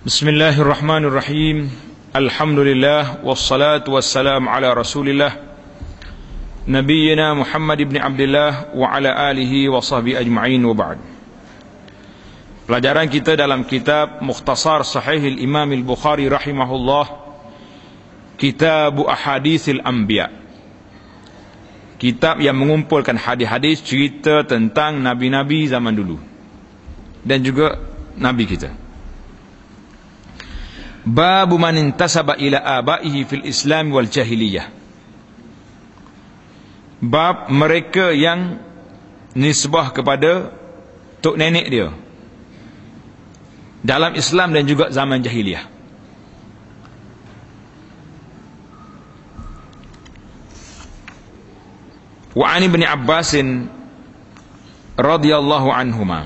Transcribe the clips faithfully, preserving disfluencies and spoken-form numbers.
Bismillahirrahmanirrahim. Alhamdulillah wassalatu wassalamu ala Rasulillah Nabiyyina Muhammad ibn Abdullah wa ala alihi wa sahbihi ajma'in wa ba'd. Pelajaran kita dalam kitab Mukhtasar Sahih al-Imam al-Bukhari rahimahullah, Kitab Ahaditsil Anbiya, kitab yang mengumpulkan hadis-hadis cerita tentang nabi-nabi zaman dulu dan juga nabi kita. Babu man intasaba ila abaihi fil Islam wal jahiliyah. Bab mereka yang nisbah kepada tok nenek dia dalam Islam dan juga zaman jahiliyah. Wa an Ibn Abbas radhiyallahu anhuma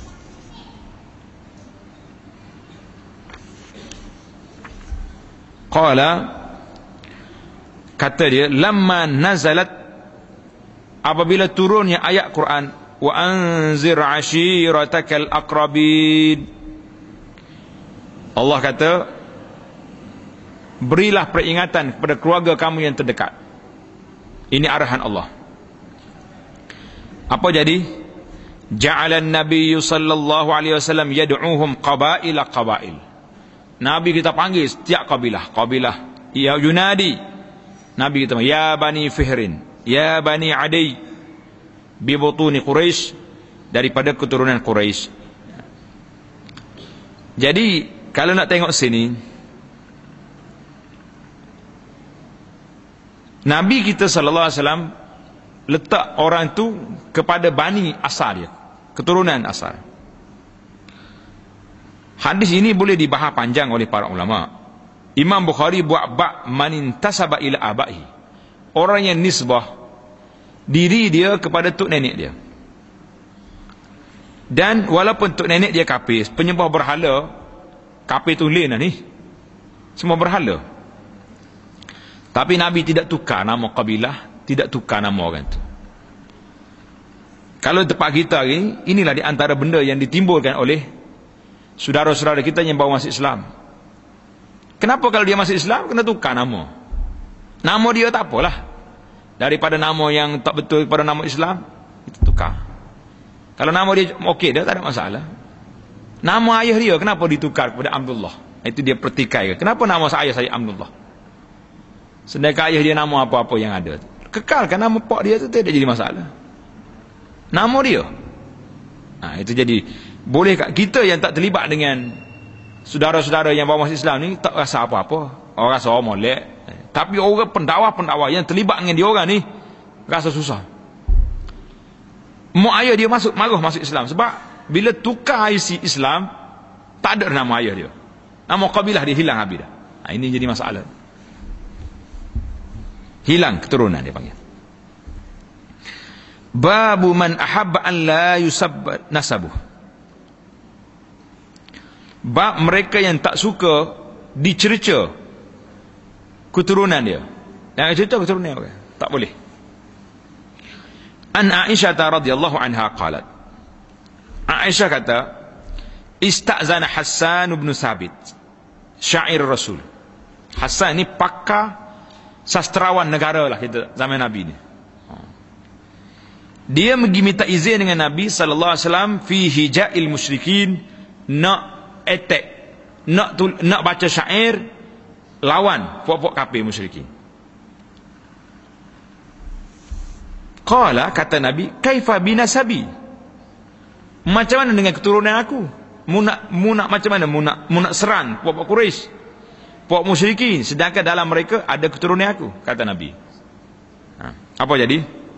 qala, kata dia, lamma nazalat, apabila turunnya ayat Quran, wa anzir ashiratakal aqrabin, Allah kata, berilah peringatan kepada keluarga kamu yang terdekat. Ini arahan Allah. Apa jadi? Ja'alan nabiyyu sallallahu alaihi wasallam yad'uhum qabaila qabail. Nabi kita panggil setiap kabilah, kabilah ya yunadi. Nabi kita, ya bani Fihrin, ya bani Adi, bi butuni Quraisy, daripada keturunan Quraisy. Jadi kalau nak tengok sini, Nabi kita sallallahu alaihi wasallam letak orang tu kepada bani asal dia, keturunan asal. Hadis ini boleh dibahas panjang oleh para ulama. Imam Bukhari buat bab man intasaba ila abai, orang yang nisbah diri dia kepada tok nenek dia. Dan walaupun tok nenek dia kafir, penyembah berhala, kafir tu lain lah ni, semua berhala. Tapi Nabi tidak tukar nama kabilah, tidak tukar nama orang tu. Kalau tempat kita ni, inilah di antara benda yang ditimbulkan oleh saudara-saudara kita yang baru masuk Islam. Kenapa kalau dia masuk Islam kena tukar nama? Nama dia tak apalah, daripada nama yang tak betul kepada nama Islam, itu tukar. Kalau nama dia okey, dia tak ada masalah. Nama ayah dia kenapa ditukar kepada Abdullah? Itu dia pertikai. Kenapa nama ayah saya Abdullah, sedangkan ayah dia nama apa-apa yang ada? Kekalkan nama pak dia tu, tidak jadi masalah. Nama dia. Nah, itu jadi boleh kita yang tak terlibat dengan saudara-saudara yang baru masuk Islam ni tak rasa apa-apa. Orang rasa orang molek. Tapi orang pendakwa-pendakwa yang terlibat dengan dia orang ni rasa susah. Mak ayah dia masuk, marah masuk Islam. Sebab bila tukar isi Islam, tak ada nama ayah dia. Nama kabilah dia hilang habis dah. Ha, ini jadi masalah. Hilang keturunan dia panggil. Babu man ahabba an la yusab nasabuh. Bab mereka yang tak suka dicerca keturunan dia. Yang cerita keturunan dia, tak boleh. An Aisyah radhiyallahu anha qalat, Aisyah kata, istazana Hassan bin Sabit, syair Rasul. Hassan ni pakar sastrawan negara lah kita zaman Nabi ni. Dia pergi minta izin dengan Nabi sallallahu alaihi wasallam fi hijail musyrikin, nak attack, nak tu, nak baca syair lawan puak-puak kafir musyrikin. Qala, kata Nabi, kaifa binasabi, macam mana dengan keturunan aku? Mu nak, mu nak macam mana? Mu nak, mu nak serang puak-puak Quraisy, puak musyrikin, sedangkan dalam mereka ada keturunan aku, kata Nabi. Ha, apa jadi?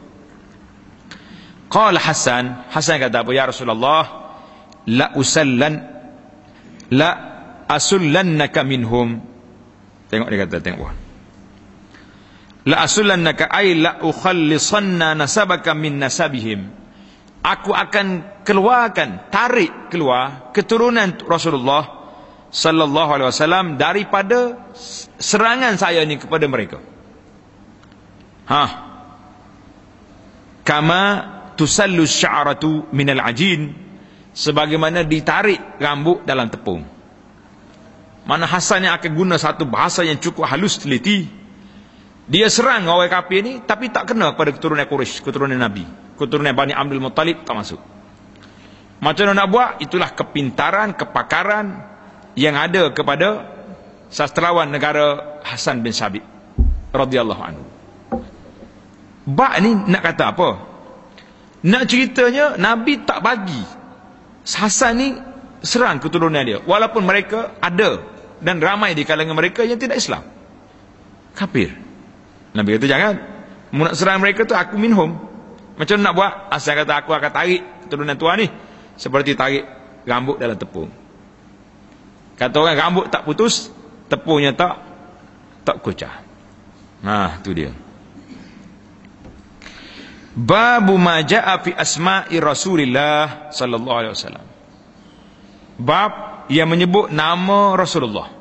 Qala Hasan, Hasan kata apa? Ya Rasulullah, la usallan la asullannaka minhum. Tengok dia kata, tengok. La asullannaka ay la ukhallisanna nasabaka min nasabihim. Aku akan keluarkan, tarik keluar keturunan Rasulullah sallallahu alaihi wasallam daripada serangan saya ni kepada mereka. Ha. Kama tusallu sya'ratu minal ajin, sebagaimana ditarik rambut dalam tepung. Mana Hasan yang akan guna satu bahasa yang cukup halus teliti. Dia serang orang kafir ni, tapi tak kena kepada keturunan Quraisy, keturunan Nabi, keturunan Bani Abdul Muttalib, tak masuk. Macam mana nak buat? Itulah kepintaran, kepakaran yang ada kepada sastrawan negara Hasan bin Sabit radhiyallahu anhu. Bab ni nak kata apa? Nak ceritanya Nabi tak bagi Hasan ni serang keturunan dia, walaupun mereka ada dan ramai di kalangan mereka yang tidak Islam, kafir. Nabi kata jangan, mu nak serang mereka tu aku minhum. Macam nak buat? Asal kata aku akan tarik keturunan tuan ni seperti tarik rambut dalam tepung. Kata orang rambut tak putus, tepungnya tak tak kucah. Nah, tu dia. Babu ma jaa fi asma'i Rasulillah sallallahu alaihi wasallam. Bab yang menyebut nama Rasulullah.